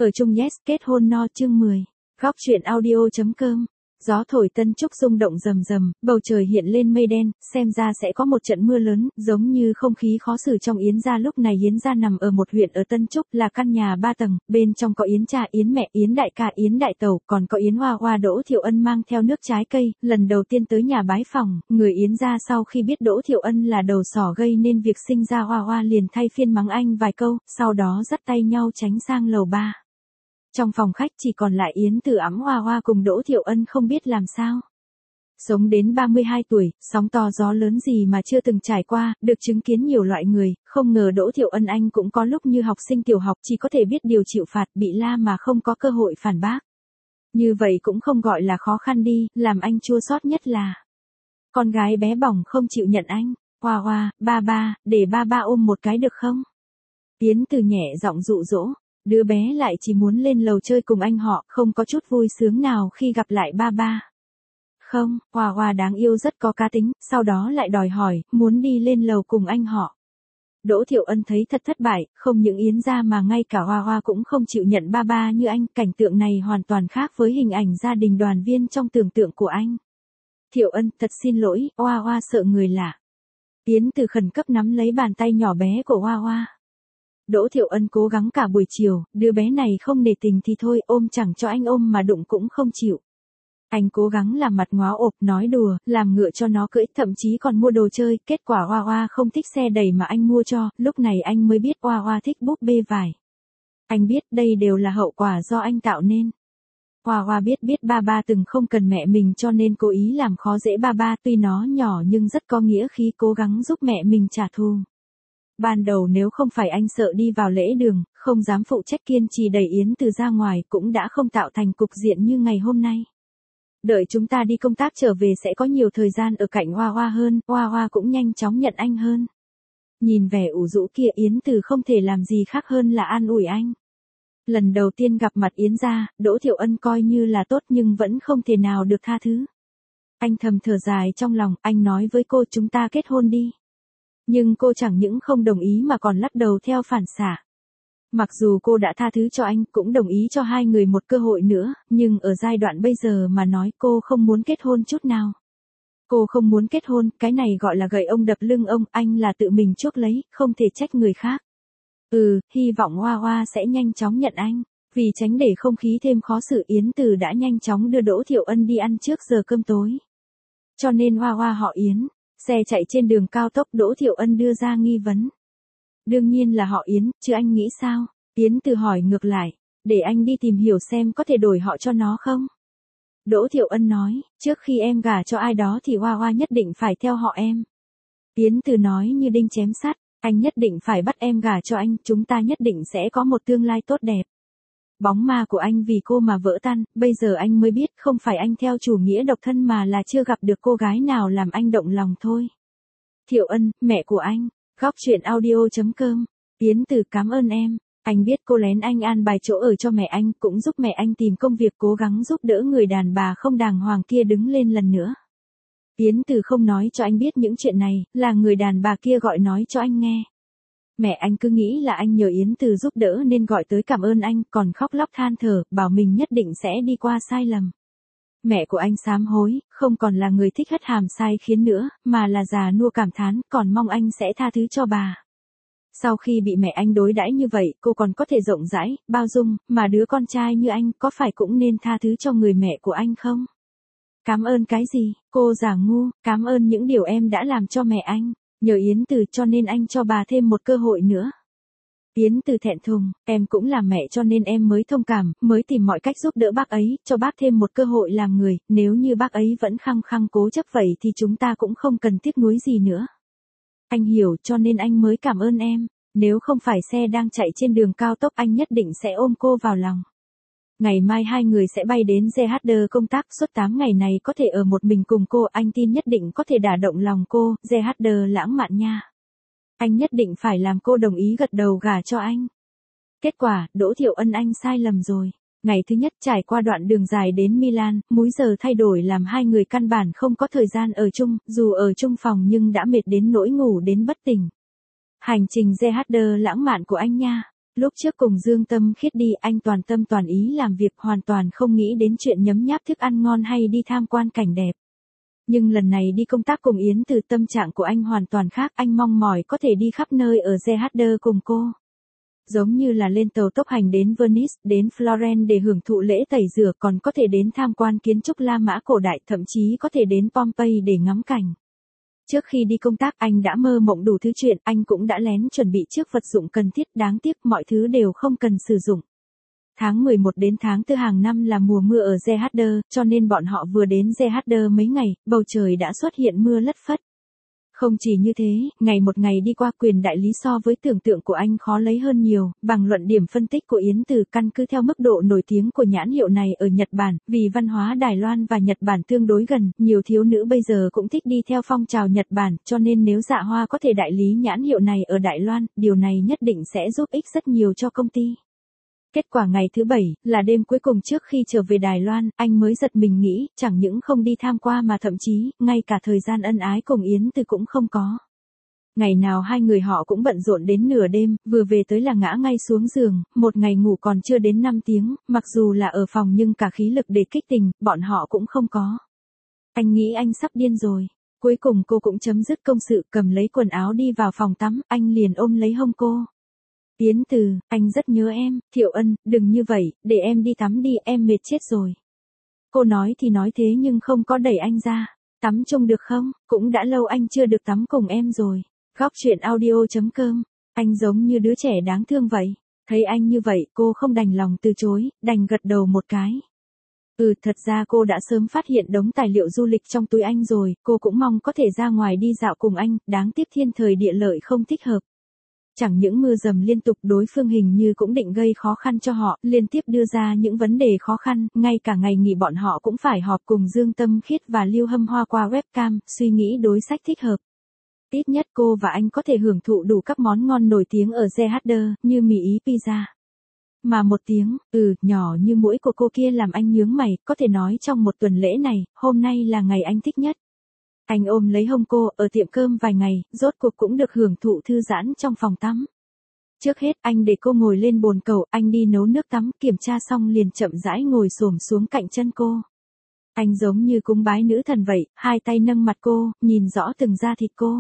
Ở chung yes, kết hôn no chương 10. Góc truyện audio.com. Gió thổi Tân Trúc rung động rầm rầm, bầu trời hiện lên mây đen, xem ra sẽ có một trận mưa lớn, giống như không khí khó xử trong Yến gia. Lúc này Yến gia nằm ở một huyện ở Tân Trúc, là căn nhà 3 tầng, bên trong có Yến cha, Yến mẹ, Yến đại ca, Yến đại tẩu, còn có Yến Hoa Hoa. Đỗ Thiệu Ân mang theo nước trái cây, lần đầu tiên tới nhà bái phỏng, người Yến gia sau khi biết Đỗ Thiệu Ân là đầu sỏ gây nên việc sinh ra Hoa Hoa liền thay phiên mắng anh vài câu, sau đó dắt tay nhau tránh sang lầu 3. Trong phòng khách chỉ còn lại Yến Từ ẵm Hoa Hoa cùng Đỗ Thiệu Ân không biết làm sao. Sống đến 32 tuổi, sóng to gió lớn gì mà chưa từng trải qua, được chứng kiến nhiều loại người, không ngờ Đỗ Thiệu Ân anh cũng có lúc như học sinh tiểu học chỉ có thể biết điều chịu phạt, bị la mà không có cơ hội phản bác. Như vậy cũng không gọi là khó khăn đi, làm anh chua xót nhất là con gái bé bỏng không chịu nhận anh. Hoa Hoa, ba, để ba ôm một cái được không? Yến Từ nhẹ giọng dụ dỗ. Đứa bé lại chỉ muốn lên lầu chơi cùng anh họ, không có chút vui sướng nào khi gặp lại ba. Không, Hoa Hoa đáng yêu rất có cá tính, sau đó lại đòi hỏi, muốn đi lên lầu cùng anh họ. Đỗ Thiệu Ân thấy thật thất bại, không những Yến gia mà ngay cả Hoa Hoa cũng không chịu nhận ba như anh, cảnh tượng này hoàn toàn khác với hình ảnh gia đình đoàn viên trong tưởng tượng của anh. Thiệu Ân, thật xin lỗi, Hoa Hoa sợ người lạ. Yến Từ khẩn cấp nắm lấy bàn tay nhỏ bé của Hoa Hoa. Đỗ Thiệu Ân cố gắng cả buổi chiều, đứa bé này không nể tình thì thôi, ôm chẳng cho anh ôm mà đụng cũng không chịu. Anh cố gắng làm mặt ngó ộp, nói đùa, làm ngựa cho nó cưỡi, thậm chí còn mua đồ chơi, kết quả Hoa Hoa không thích xe đẩy mà anh mua cho, lúc này anh mới biết Hoa Hoa thích búp bê vải. Anh biết đây đều là hậu quả do anh tạo nên. Hoa Hoa biết ba từng không cần mẹ mình cho nên cố ý làm khó dễ ba, tuy nó nhỏ nhưng rất có nghĩa khí, cố gắng giúp mẹ mình trả thù. Ban đầu nếu không phải anh sợ đi vào lễ đường, không dám phụ trách kiên trì đẩy Yến Từ ra ngoài cũng đã không tạo thành cục diện như ngày hôm nay. Đợi chúng ta đi công tác trở về sẽ có nhiều thời gian ở cạnh Hoa Hoa hơn, Hoa Hoa cũng nhanh chóng nhận anh hơn. Nhìn vẻ ủ rũ kia Yến Từ không thể làm gì khác hơn là an ủi anh. Lần đầu tiên gặp mặt Yến gia, Đỗ Thiệu Ân coi như là tốt nhưng vẫn không thể nào được tha thứ. Anh thầm thở dài trong lòng, anh nói với cô chúng ta kết hôn đi. Nhưng cô chẳng những không đồng ý mà còn lắc đầu theo phản xạ. Mặc dù cô đã tha thứ cho anh, cũng đồng ý cho hai người một cơ hội nữa, nhưng ở giai đoạn bây giờ mà nói cô không muốn kết hôn chút nào. Cô không muốn kết hôn, cái này gọi là gậy ông đập lưng ông, anh là tự mình chuốc lấy, không thể trách người khác. Hy vọng Hoa Hoa sẽ nhanh chóng nhận anh. Vì tránh để không khí thêm khó xử Yến Từ đã nhanh chóng đưa Đỗ Thiệu Ân đi ăn trước giờ cơm tối. Cho nên Hoa Hoa họ Yến. Xe chạy trên đường cao tốc Đỗ Thiệu Ân đưa ra nghi vấn. Đương nhiên là họ Yến, chứ anh nghĩ sao? Yến Từ hỏi ngược lại, để anh đi tìm hiểu xem có thể đổi họ cho nó không? Đỗ Thiệu Ân nói, trước khi em gả cho ai đó thì Hoa Hoa nhất định phải theo họ em. Yến Từ nói như đinh chém sắt, anh nhất định phải bắt em gả cho anh, chúng ta nhất định sẽ có một tương lai tốt đẹp. Bóng ma của anh vì cô mà vỡ tan, bây giờ anh mới biết không phải anh theo chủ nghĩa độc thân mà là chưa gặp được cô gái nào làm anh động lòng thôi. Thiệu Ân, mẹ của anh, góc truyện audio.com, Yến Từ cảm ơn em, anh biết cô lén anh an bài chỗ ở cho mẹ anh, cũng giúp mẹ anh tìm công việc, cố gắng giúp đỡ người đàn bà không đàng hoàng kia đứng lên lần nữa. Yến Từ không nói cho anh biết những chuyện này, là người đàn bà kia gọi nói cho anh nghe. Mẹ anh cứ nghĩ là anh nhờ Yến Từ giúp đỡ nên gọi tới cảm ơn anh, còn khóc lóc than thở, bảo mình nhất định sẽ đi qua sai lầm. Mẹ của anh sám hối, không còn là người thích hất hàm sai khiến nữa, mà là già nua cảm thán, còn mong anh sẽ tha thứ cho bà. Sau khi bị mẹ anh đối đãi như vậy, cô còn có thể rộng rãi, bao dung, mà đứa con trai như anh có phải cũng nên tha thứ cho người mẹ của anh không? Cảm ơn cái gì, cô giả ngu, cảm ơn những điều em đã làm cho mẹ anh. Nhờ Yến Từ cho nên anh cho bà thêm một cơ hội nữa. Yến Từ thẹn thùng, em cũng là mẹ cho nên em mới thông cảm, mới tìm mọi cách giúp đỡ bác ấy, cho bác thêm một cơ hội làm người, nếu như bác ấy vẫn khăng khăng cố chấp vậy thì chúng ta cũng không cần tiếc nuối gì nữa. Anh hiểu cho nên anh mới cảm ơn em, nếu không phải xe đang chạy trên đường cao tốc anh nhất định sẽ ôm cô vào lòng. Ngày mai hai người sẽ bay đến GHD công tác, suốt 8 ngày này có thể ở một mình cùng cô, anh tin nhất định có thể đả động lòng cô, GHD lãng mạn nha. Anh nhất định phải làm cô đồng ý gật đầu gả cho anh. Kết quả, Đỗ Thiệu Ân anh sai lầm rồi. Ngày thứ nhất trải qua đoạn đường dài đến Milan, múi giờ thay đổi làm hai người căn bản không có thời gian ở chung, dù ở chung phòng nhưng đã mệt đến nỗi ngủ đến bất tỉnh. Hành trình GHD lãng mạn của anh nha. Lúc trước cùng Dương Tâm Khiết đi anh toàn tâm toàn ý làm việc hoàn toàn không nghĩ đến chuyện nhấm nháp thức ăn ngon hay đi tham quan cảnh đẹp. Nhưng lần này đi công tác cùng Yến Từ tâm trạng của anh hoàn toàn khác, anh mong mỏi có thể đi khắp nơi ở GHD cùng cô. Giống như là lên tàu tốc hành đến Venice, đến Florence để hưởng thụ lễ tẩy rửa, còn có thể đến tham quan kiến trúc La Mã cổ đại, thậm chí có thể đến Pompeii để ngắm cảnh. Trước khi đi công tác anh đã mơ mộng đủ thứ chuyện, anh cũng đã lén chuẩn bị trước vật dụng cần thiết, đáng tiếc mọi thứ đều không cần sử dụng. Tháng 11 đến tháng 4 hàng năm là mùa mưa ở GHD, cho nên bọn họ vừa đến GHD mấy ngày, bầu trời đã xuất hiện mưa lất phất. Không chỉ như thế, ngày một ngày đi qua, quyền đại lý so với tưởng tượng của anh khó lấy hơn nhiều, bằng luận điểm phân tích của Yến Từ căn cứ theo mức độ nổi tiếng của nhãn hiệu này ở Nhật Bản, vì văn hóa Đài Loan và Nhật Bản tương đối gần, nhiều thiếu nữ bây giờ cũng thích đi theo phong trào Nhật Bản, cho nên nếu Dạ Hoa có thể đại lý nhãn hiệu này ở Đài Loan, điều này nhất định sẽ giúp ích rất nhiều cho công ty. Kết quả ngày thứ 7, là đêm cuối cùng trước khi trở về Đài Loan, anh mới giật mình nghĩ, chẳng những không đi tham qua mà thậm chí, ngay cả thời gian ân ái cùng Yến Từ cũng không có. Ngày nào hai người họ cũng bận rộn đến nửa đêm, vừa về tới là ngã ngay xuống giường, một ngày ngủ còn chưa đến 5 tiếng, mặc dù là ở phòng nhưng cả khí lực để kích tình, bọn họ cũng không có. Anh nghĩ anh sắp điên rồi. Cuối cùng cô cũng chấm dứt công sự, cầm lấy quần áo đi vào phòng tắm, anh liền ôm lấy hông cô. Yến Từ, anh rất nhớ em. Thiệu Ân, đừng như vậy, để em đi tắm đi, em mệt chết rồi. Cô nói thì nói thế nhưng không có đẩy anh ra. Tắm chung được không? Cũng đã lâu anh chưa được tắm cùng em rồi. Góc truyện audio.com. Anh giống như đứa trẻ đáng thương vậy. Thấy anh như vậy, cô không đành lòng từ chối, đành gật đầu một cái. Thật ra cô đã sớm phát hiện đống tài liệu du lịch trong túi anh rồi, cô cũng mong có thể ra ngoài đi dạo cùng anh, đáng tiếc thiên thời địa lợi không thích hợp. Chẳng những mưa dầm liên tục, đối phương hình như cũng định gây khó khăn cho họ, liên tiếp đưa ra những vấn đề khó khăn, ngay cả ngày nghỉ bọn họ cũng phải họp cùng Dương Tâm Khiết và Lưu Hâm Hoa qua webcam, suy nghĩ đối sách thích hợp. Ít nhất cô và anh có thể hưởng thụ đủ các món ngon nổi tiếng ở GHD, như mì Ý pizza. Mà một tiếng, nhỏ như mũi của cô kia làm anh nhướng mày, có thể nói trong một tuần lễ này, hôm nay là ngày anh thích nhất. Anh ôm lấy hông cô, ở tiệm cơm vài ngày, rốt cuộc cũng được hưởng thụ thư giãn trong phòng tắm. Trước hết, anh để cô ngồi lên bồn cầu, anh đi nấu nước tắm, kiểm tra xong liền chậm rãi ngồi xổm xuống cạnh chân cô. Anh giống như cúng bái nữ thần vậy, hai tay nâng mặt cô, nhìn rõ từng da thịt cô.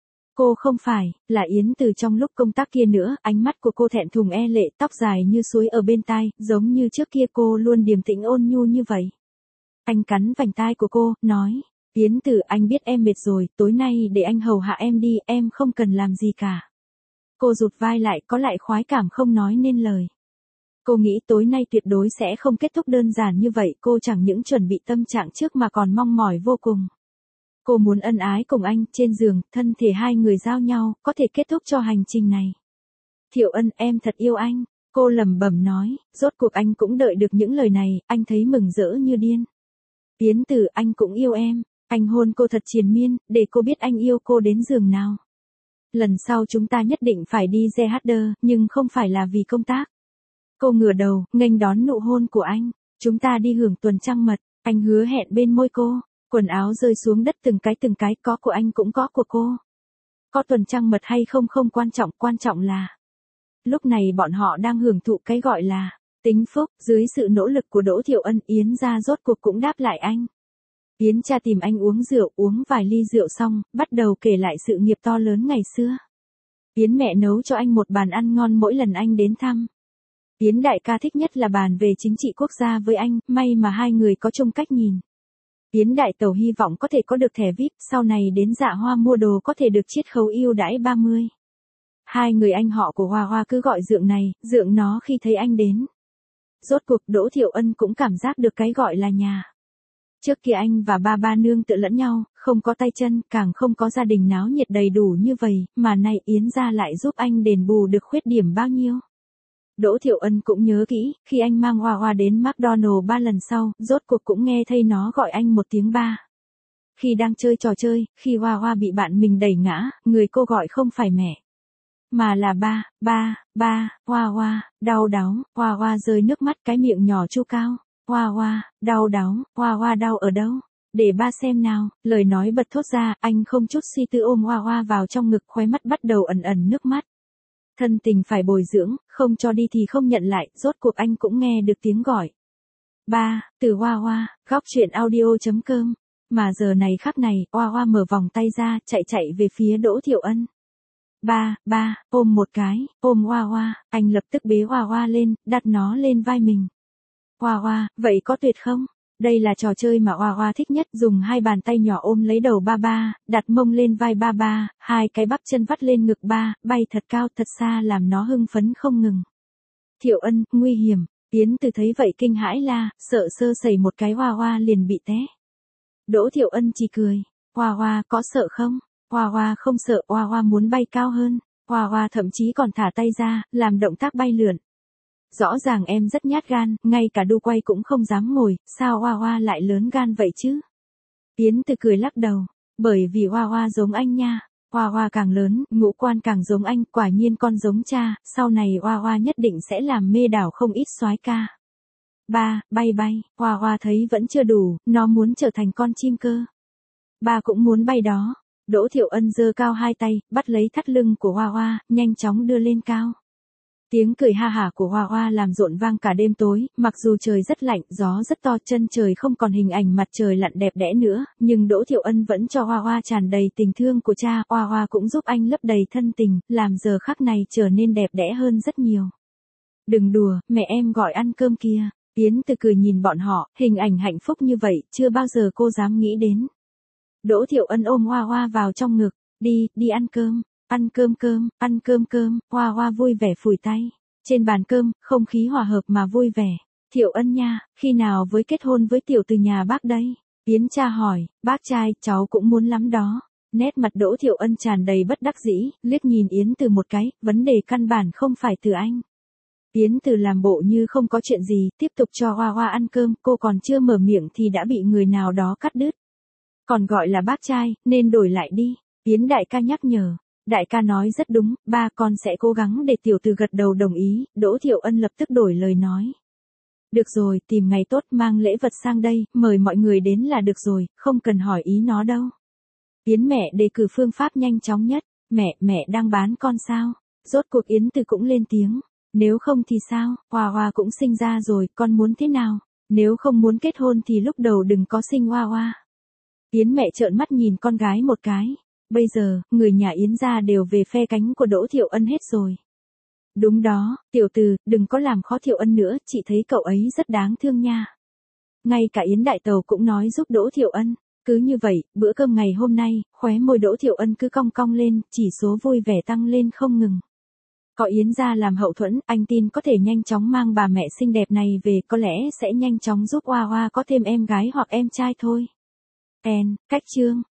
Cô không phải, là Yến Từ trong lúc công tác kia nữa, ánh mắt của cô thẹn thùng e lệ, tóc dài như suối ở bên tai, giống như trước kia cô luôn điềm tĩnh ôn nhu như vậy. Anh cắn vành tai của cô, nói. Yến Từ, anh biết em mệt rồi, tối nay để anh hầu hạ em đi, em không cần làm gì cả. Cô rụt vai lại, có lại khoái cảm không nói nên lời. Cô nghĩ tối nay tuyệt đối sẽ không kết thúc đơn giản như vậy, cô chẳng những chuẩn bị tâm trạng trước mà còn mong mỏi vô cùng. Cô muốn ân ái cùng anh, trên giường, thân thể hai người giao nhau, có thể kết thúc cho hành trình này. Thiệu Ân, em thật yêu anh. Cô lẩm bẩm nói, rốt cuộc anh cũng đợi được những lời này, anh thấy mừng rỡ như điên. Yến Từ, anh cũng yêu em. Anh hôn cô thật triền miên, để cô biết anh yêu cô đến giường nào. Lần sau chúng ta nhất định phải đi GHD, nhưng không phải là vì công tác. Cô ngửa đầu, nghênh đón nụ hôn của anh. Chúng ta đi hưởng tuần trăng mật, anh hứa hẹn bên môi cô. Quần áo rơi xuống đất từng cái, có của anh cũng có của cô. Có tuần trăng mật hay không không quan trọng là. Lúc này bọn họ đang hưởng thụ cái gọi là tính phúc, dưới sự nỗ lực của Đỗ Thiệu Ân, Yến gia rốt cuộc cũng đáp lại anh. Yến cha tìm anh uống rượu, uống vài ly rượu xong, bắt đầu kể lại sự nghiệp to lớn ngày xưa. Yến mẹ nấu cho anh một bàn ăn ngon mỗi lần anh đến thăm. Yến đại ca thích nhất là bàn về chính trị quốc gia với anh, may mà hai người có chung cách nhìn. Yến đại tẩu hy vọng có thể có được thẻ VIP, sau này đến Dạ Hoa mua đồ có thể được chiết khấu ưu đãi 30. Hai người anh họ của Hoa Hoa cứ gọi dượng này, dượng nó khi thấy anh đến. Rốt cuộc Đỗ Thiệu Ân cũng cảm giác được cái gọi là nhà. Trước kia anh và ba nương tựa lẫn nhau, không có tay chân, càng không có gia đình náo nhiệt đầy đủ như vậy, mà nay Yến gia lại giúp anh đền bù được khuyết điểm bao nhiêu. Đỗ Thiệu Ân cũng nhớ kỹ, khi anh mang Hoa Hoa đến McDonald 3 lần sau, rốt cuộc cũng nghe thấy nó gọi anh một tiếng ba. Khi đang chơi trò chơi, khi Hoa Hoa bị bạn mình đẩy ngã, người cô gọi không phải mẹ, mà là ba, Hoa Hoa, đau đáu, Hoa Hoa rơi nước mắt, cái miệng nhỏ chu cao. Hoa Hoa, đau đáu, Hoa Hoa đau ở đâu? Để ba xem nào, lời nói bật thốt ra, anh không chút suy tư ôm Hoa Hoa vào trong ngực, khóe mắt bắt đầu ẩn ẩn nước mắt. Thân tình phải bồi dưỡng, không cho đi thì không nhận lại, rốt cuộc anh cũng nghe được tiếng gọi. Ba, từ Hoa Hoa, góc chuyện audio.com. Mà giờ này khắc này, Hoa Hoa mở vòng tay ra, chạy về phía Đỗ Thiệu Ân. Ba, ôm một cái, ôm Hoa Hoa, anh lập tức bế Hoa Hoa lên, đặt nó lên vai mình. Hoa Hoa, vậy có tuyệt không? Đây là trò chơi mà Hoa Hoa thích nhất, dùng hai bàn tay nhỏ ôm lấy đầu ba, đặt mông lên vai ba, hai cái bắp chân vắt lên ngực ba, bay thật cao thật xa làm nó hưng phấn không ngừng. Thiệu Ân, nguy hiểm, Tiến Từ thấy vậy kinh hãi la, sợ sơ sẩy một cái Hoa Hoa liền bị té. Đỗ Thiệu Ân chỉ cười, Hoa Hoa có sợ không? Hoa Hoa không sợ, Hoa Hoa muốn bay cao hơn, Hoa Hoa thậm chí còn thả tay ra, làm động tác bay lượn. Rõ ràng em rất nhát gan, ngay cả đu quay cũng không dám ngồi, sao Hoa Hoa lại lớn gan vậy chứ? Tiến Từ cười lắc đầu, bởi vì Hoa Hoa giống anh nha, Hoa Hoa càng lớn, ngũ quan càng giống anh, quả nhiên con giống cha, sau này Hoa Hoa nhất định sẽ làm mê đảo không ít soái ca. Ba, bay, Hoa Hoa thấy vẫn chưa đủ, nó muốn trở thành con chim cơ. Ba cũng muốn bay đó. Đỗ Thiệu Ân giơ cao hai tay, bắt lấy thắt lưng của Hoa Hoa, nhanh chóng đưa lên cao. Tiếng cười ha hả của Hoa Hoa làm rộn vang cả đêm tối, mặc dù trời rất lạnh, gió rất to, chân trời không còn hình ảnh mặt trời lặn đẹp đẽ nữa, nhưng Đỗ Thiệu Ân vẫn cho Hoa Hoa tràn đầy tình thương của cha, Hoa Hoa cũng giúp anh lấp đầy thân tình, làm giờ khắc này trở nên đẹp đẽ hơn rất nhiều. Đừng đùa, mẹ em gọi ăn cơm kia. Tiến Từ cười nhìn bọn họ, hình ảnh hạnh phúc như vậy, chưa bao giờ cô dám nghĩ đến. Đỗ Thiệu Ân ôm Hoa Hoa vào trong ngực, đi ăn cơm. Ăn cơm, Hoa Hoa vui vẻ phủi tay. Trên bàn cơm, không khí hòa hợp mà vui vẻ. Thiệu Ân nha, khi nào với kết hôn với tiểu từ nhà bác đây? Yến cha hỏi, bác trai, cháu cũng muốn lắm đó. Nét mặt Đỗ Thiệu Ân tràn đầy bất đắc dĩ, liếc nhìn Yến Từ một cái, vấn đề căn bản không phải từ anh. Yến Từ làm bộ như không có chuyện gì, tiếp tục cho Hoa Hoa ăn cơm, cô còn chưa mở miệng thì đã bị người nào đó cắt đứt. Còn gọi là bác trai, nên đổi lại đi. Yến đại ca nhắc nhở. Đại ca nói rất đúng, ba con sẽ cố gắng để tiểu từ gật đầu đồng ý, Đỗ Thiệu Ân lập tức đổi lời nói. Được rồi, tìm ngày tốt mang lễ vật sang đây, mời mọi người đến là được rồi, không cần hỏi ý nó đâu. Yến mẹ đề cử phương pháp nhanh chóng nhất, mẹ đang bán con sao? Rốt cuộc Yến Từ cũng lên tiếng, nếu không thì sao, Hoa Hoa cũng sinh ra rồi, con muốn thế nào? Nếu không muốn kết hôn thì lúc đầu đừng có sinh Hoa Hoa. Yến mẹ trợn mắt nhìn con gái một cái. Bây giờ, người nhà Yến gia đều về phe cánh của Đỗ Thiệu Ân hết rồi. Đúng đó, tiểu từ, đừng có làm khó Thiệu Ân nữa, chị thấy cậu ấy rất đáng thương nha. Ngay cả Yến đại tàu cũng nói giúp Đỗ Thiệu Ân. Cứ như vậy, bữa cơm ngày hôm nay, khóe môi Đỗ Thiệu Ân cứ cong cong lên, chỉ số vui vẻ tăng lên không ngừng. Có Yến gia làm hậu thuẫn, anh tin có thể nhanh chóng mang bà mẹ xinh đẹp này về, có lẽ sẽ nhanh chóng giúp Hoa Hoa có thêm em gái hoặc em trai thôi. Cách chương